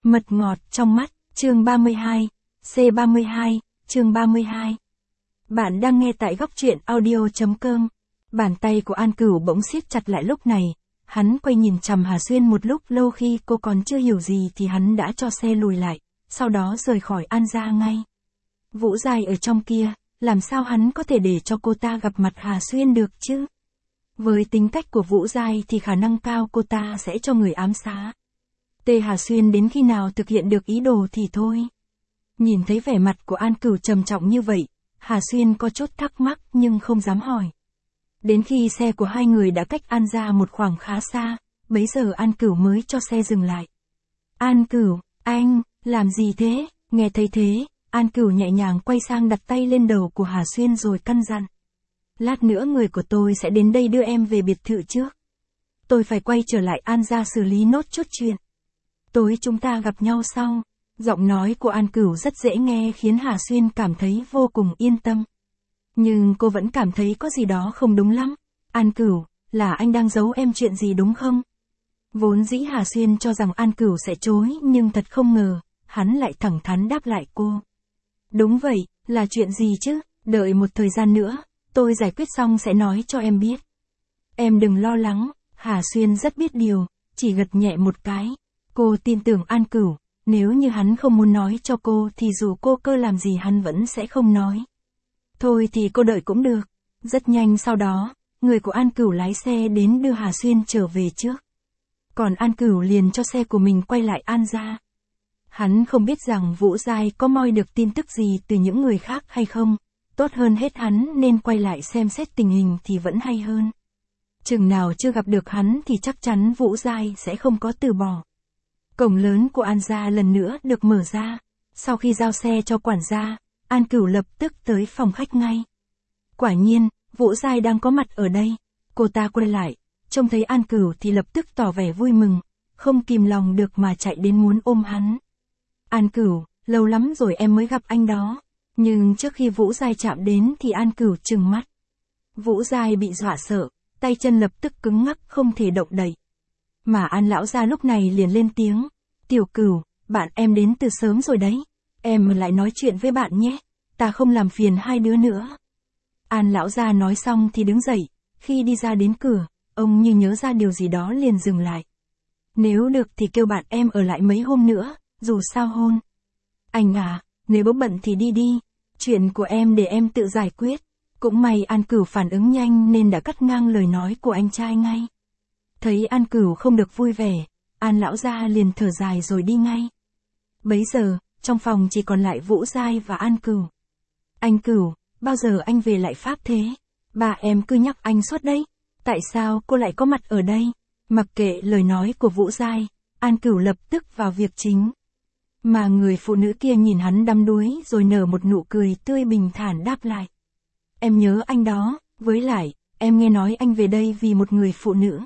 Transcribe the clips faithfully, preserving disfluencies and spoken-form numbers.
Mật ngọt trong mắt, chương ba mươi hai, C ba mươi hai, chương ba mươi hai. Bạn đang nghe tại góc truyện audio.com. Bàn tay của An Cửu bỗng siết chặt lại lúc này, hắn quay nhìn chằm Hà Xuyên một lúc lâu, khi cô còn chưa hiểu gì thì hắn đã cho xe lùi lại, sau đó rời khỏi An gia ngay. Vũ Giai ở trong kia, làm sao hắn có thể để cho cô ta gặp mặt Hà Xuyên được chứ? Với tính cách của Vũ Giai thì khả năng cao cô ta sẽ cho người ám sát. Tê Hà Xuyên đến khi nào thực hiện được ý đồ thì thôi. Nhìn thấy vẻ mặt của An Cửu trầm trọng như vậy, Hà Xuyên có chút thắc mắc nhưng không dám hỏi. Đến khi xe của hai người đã cách An gia một khoảng khá xa, bấy giờ An Cửu mới cho xe dừng lại. An Cửu, anh, làm gì thế? Nghe thấy thế, An Cửu nhẹ nhàng quay sang đặt tay lên đầu của Hà Xuyên rồi căn dặn. Lát nữa người của tôi sẽ đến đây đưa em về biệt thự trước. Tôi phải quay trở lại An gia xử lý nốt chút chuyện. Tối chúng ta gặp nhau sau. Giọng nói của An Cửu rất dễ nghe khiến Hà Xuyên cảm thấy vô cùng yên tâm. Nhưng cô vẫn cảm thấy có gì đó không đúng lắm. An Cửu, là anh đang giấu em chuyện gì đúng không? Vốn dĩ Hà Xuyên cho rằng An Cửu sẽ chối, nhưng thật không ngờ, hắn lại thẳng thắn đáp lại cô. Đúng vậy, là chuyện gì chứ? Đợi một thời gian nữa, tôi giải quyết xong sẽ nói cho em biết. Em đừng lo lắng. Hà Xuyên rất biết điều, chỉ gật nhẹ một cái. Cô tin tưởng An Cửu, nếu như hắn không muốn nói cho cô thì dù cô cơ làm gì hắn vẫn sẽ không nói. Thôi thì cô đợi cũng được. Rất nhanh sau đó, người của An Cửu lái xe đến đưa Hà Xuyên trở về trước. Còn An Cửu liền cho xe của mình quay lại An gia. Hắn không biết rằng Vũ Giai có moi được tin tức gì từ những người khác hay không. Tốt hơn hết hắn nên quay lại xem xét tình hình thì vẫn hay hơn. Chừng nào chưa gặp được hắn thì chắc chắn Vũ Giai sẽ không có từ bỏ. Cổng lớn của An gia lần nữa được mở ra. Sau khi giao xe cho quản gia, An Cửu lập tức tới phòng khách ngay. Quả nhiên, Vũ Giai đang có mặt ở đây. Cô ta quay lại, trông thấy An Cửu thì lập tức tỏ vẻ vui mừng, không kìm lòng được mà chạy đến muốn ôm hắn. An Cửu, lâu lắm rồi em mới gặp anh đó. Nhưng trước khi Vũ Giai chạm đến thì An Cửu trừng mắt. Vũ Giai bị dọa sợ, tay chân lập tức cứng ngắc không thể động đậy. Mà An lão gia lúc này liền lên tiếng. Tiểu Cửu, bạn em đến từ sớm rồi đấy. Em lại nói chuyện với bạn nhé. Ta không làm phiền hai đứa nữa. An lão gia nói xong thì đứng dậy. Khi đi ra đến cửa, ông như nhớ ra điều gì đó liền dừng lại. Nếu được thì kêu bạn em ở lại mấy hôm nữa, dù sao hôn. Anh à, nếu bố bận thì đi đi. Chuyện của em để em tự giải quyết. Cũng may An Cửu phản ứng nhanh nên đã cắt ngang lời nói của anh trai ngay. Thấy An Cửu không được vui vẻ, An lão gia liền thở dài rồi đi ngay. Bấy giờ, trong phòng chỉ còn lại Vũ Giai và An Cửu. Anh Cửu, bao giờ anh về lại Pháp thế? Bà em cứ nhắc anh suốt đấy. Tại sao cô lại có mặt ở đây? Mặc kệ lời nói của Vũ Giai, An Cửu lập tức vào việc chính. Mà người phụ nữ kia nhìn hắn đăm đuối rồi nở một nụ cười tươi bình thản đáp lại. Em nhớ anh đó, với lại, em nghe nói anh về đây vì một người phụ nữ.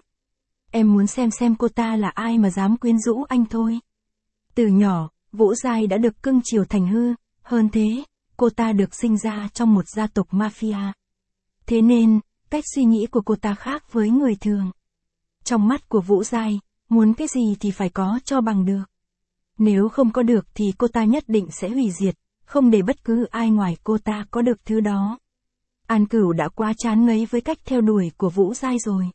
Em muốn xem xem cô ta là ai mà dám quyến rũ anh thôi. Từ nhỏ, Vũ Giai đã được cưng chiều thành hư, hơn thế, cô ta được sinh ra trong một gia tộc mafia. Thế nên, cách suy nghĩ của cô ta khác với người thường. Trong mắt của Vũ Giai, muốn cái gì thì phải có cho bằng được. Nếu không có được thì cô ta nhất định sẽ hủy diệt, không để bất cứ ai ngoài cô ta có được thứ đó. An Cửu đã quá chán ngấy với cách theo đuổi của Vũ Giai rồi.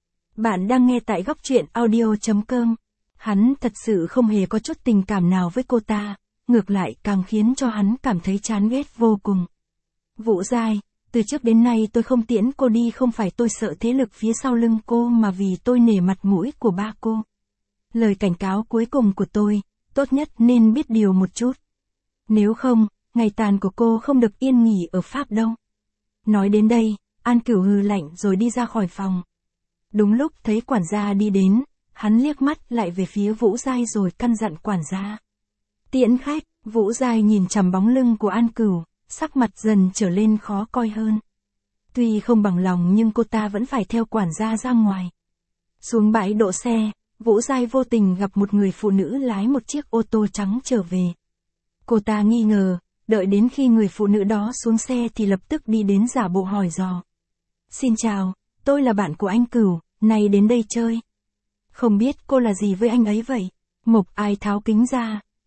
Bạn đang nghe tại góc truyện audio.com. Hắn thật sự không hề có chút tình cảm nào với cô ta, ngược lại càng khiến cho hắn cảm thấy chán ghét vô cùng. Vũ Giai, từ trước đến nay tôi không tiễn cô đi không phải tôi sợ thế lực phía sau lưng cô mà vì tôi nể mặt mũi của ba cô. Lời cảnh cáo cuối cùng của tôi, tốt nhất nên biết điều một chút. Nếu không, ngày tàn của cô không được yên nghỉ ở Pháp đâu. Nói đến đây, An Cửu hừ lạnh rồi đi ra khỏi phòng. Đúng lúc thấy quản gia đi đến, hắn liếc mắt lại về phía Vũ Giai rồi căn dặn quản gia. Tiễn khách. Vũ Giai nhìn chằm bóng lưng của An Cửu, sắc mặt dần trở lên khó coi hơn. Tuy không bằng lòng nhưng cô ta vẫn phải theo quản gia ra ngoài. Xuống bãi đỗ xe, Vũ Giai vô tình gặp một người phụ nữ lái một chiếc ô tô trắng trở về. Cô ta nghi ngờ, đợi đến khi người phụ nữ đó xuống xe thì lập tức đi đến giả bộ hỏi dò. Xin chào, tôi là bạn của anh Cửu, nay đến đây chơi. Không biết cô là gì với anh ấy vậy? Mộc Ai tháo kính ra,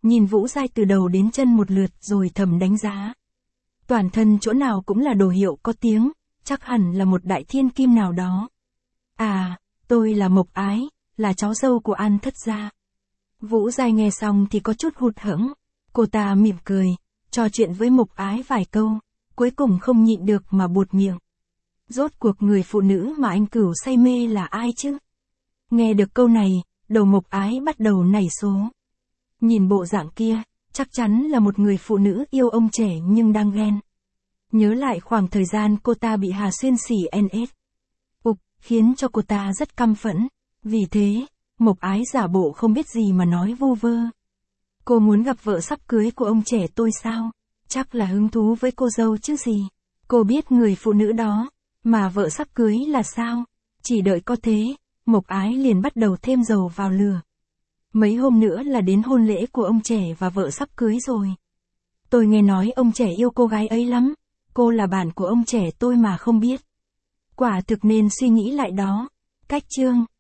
nhìn Vũ Giai từ đầu đến chân một lượt rồi thầm đánh giá. Toàn thân chỗ nào cũng là đồ hiệu có tiếng, chắc hẳn là một đại thiên kim nào đó. À, tôi là Mộc Ái, là cháu dâu của An thất gia. Vũ Giai nghe xong thì có chút hụt hẫng, cô ta mỉm cười, trò chuyện với Mộc Ái vài câu, cuối cùng không nhịn được mà buột miệng. Rốt cuộc người phụ nữ mà anh Cửu say mê là ai chứ? Nghe được câu này, đầu Mộc Ái bắt đầu nảy số. Nhìn bộ dạng kia, chắc chắn là một người phụ nữ yêu ông trẻ nhưng đang ghen. Nhớ lại khoảng thời gian cô ta bị Hà Xuyên xỉ en ét. Ục, khiến cho cô ta rất căm phẫn. Vì thế, Mộc Ái giả bộ không biết gì mà nói vu vơ. Cô muốn gặp vợ sắp cưới của ông trẻ tôi sao? Chắc là hứng thú với cô dâu chứ gì. Cô biết người phụ nữ đó, mà vợ sắp cưới là sao? Chỉ đợi có thế, Mộc Ái liền bắt đầu thêm dầu vào lửa. Mấy hôm nữa là đến hôn lễ của ông trẻ và vợ sắp cưới rồi. Tôi nghe nói ông trẻ yêu cô gái ấy lắm. Cô là bạn của ông trẻ tôi mà không biết. Quả thực nên suy nghĩ lại đó. Cách chương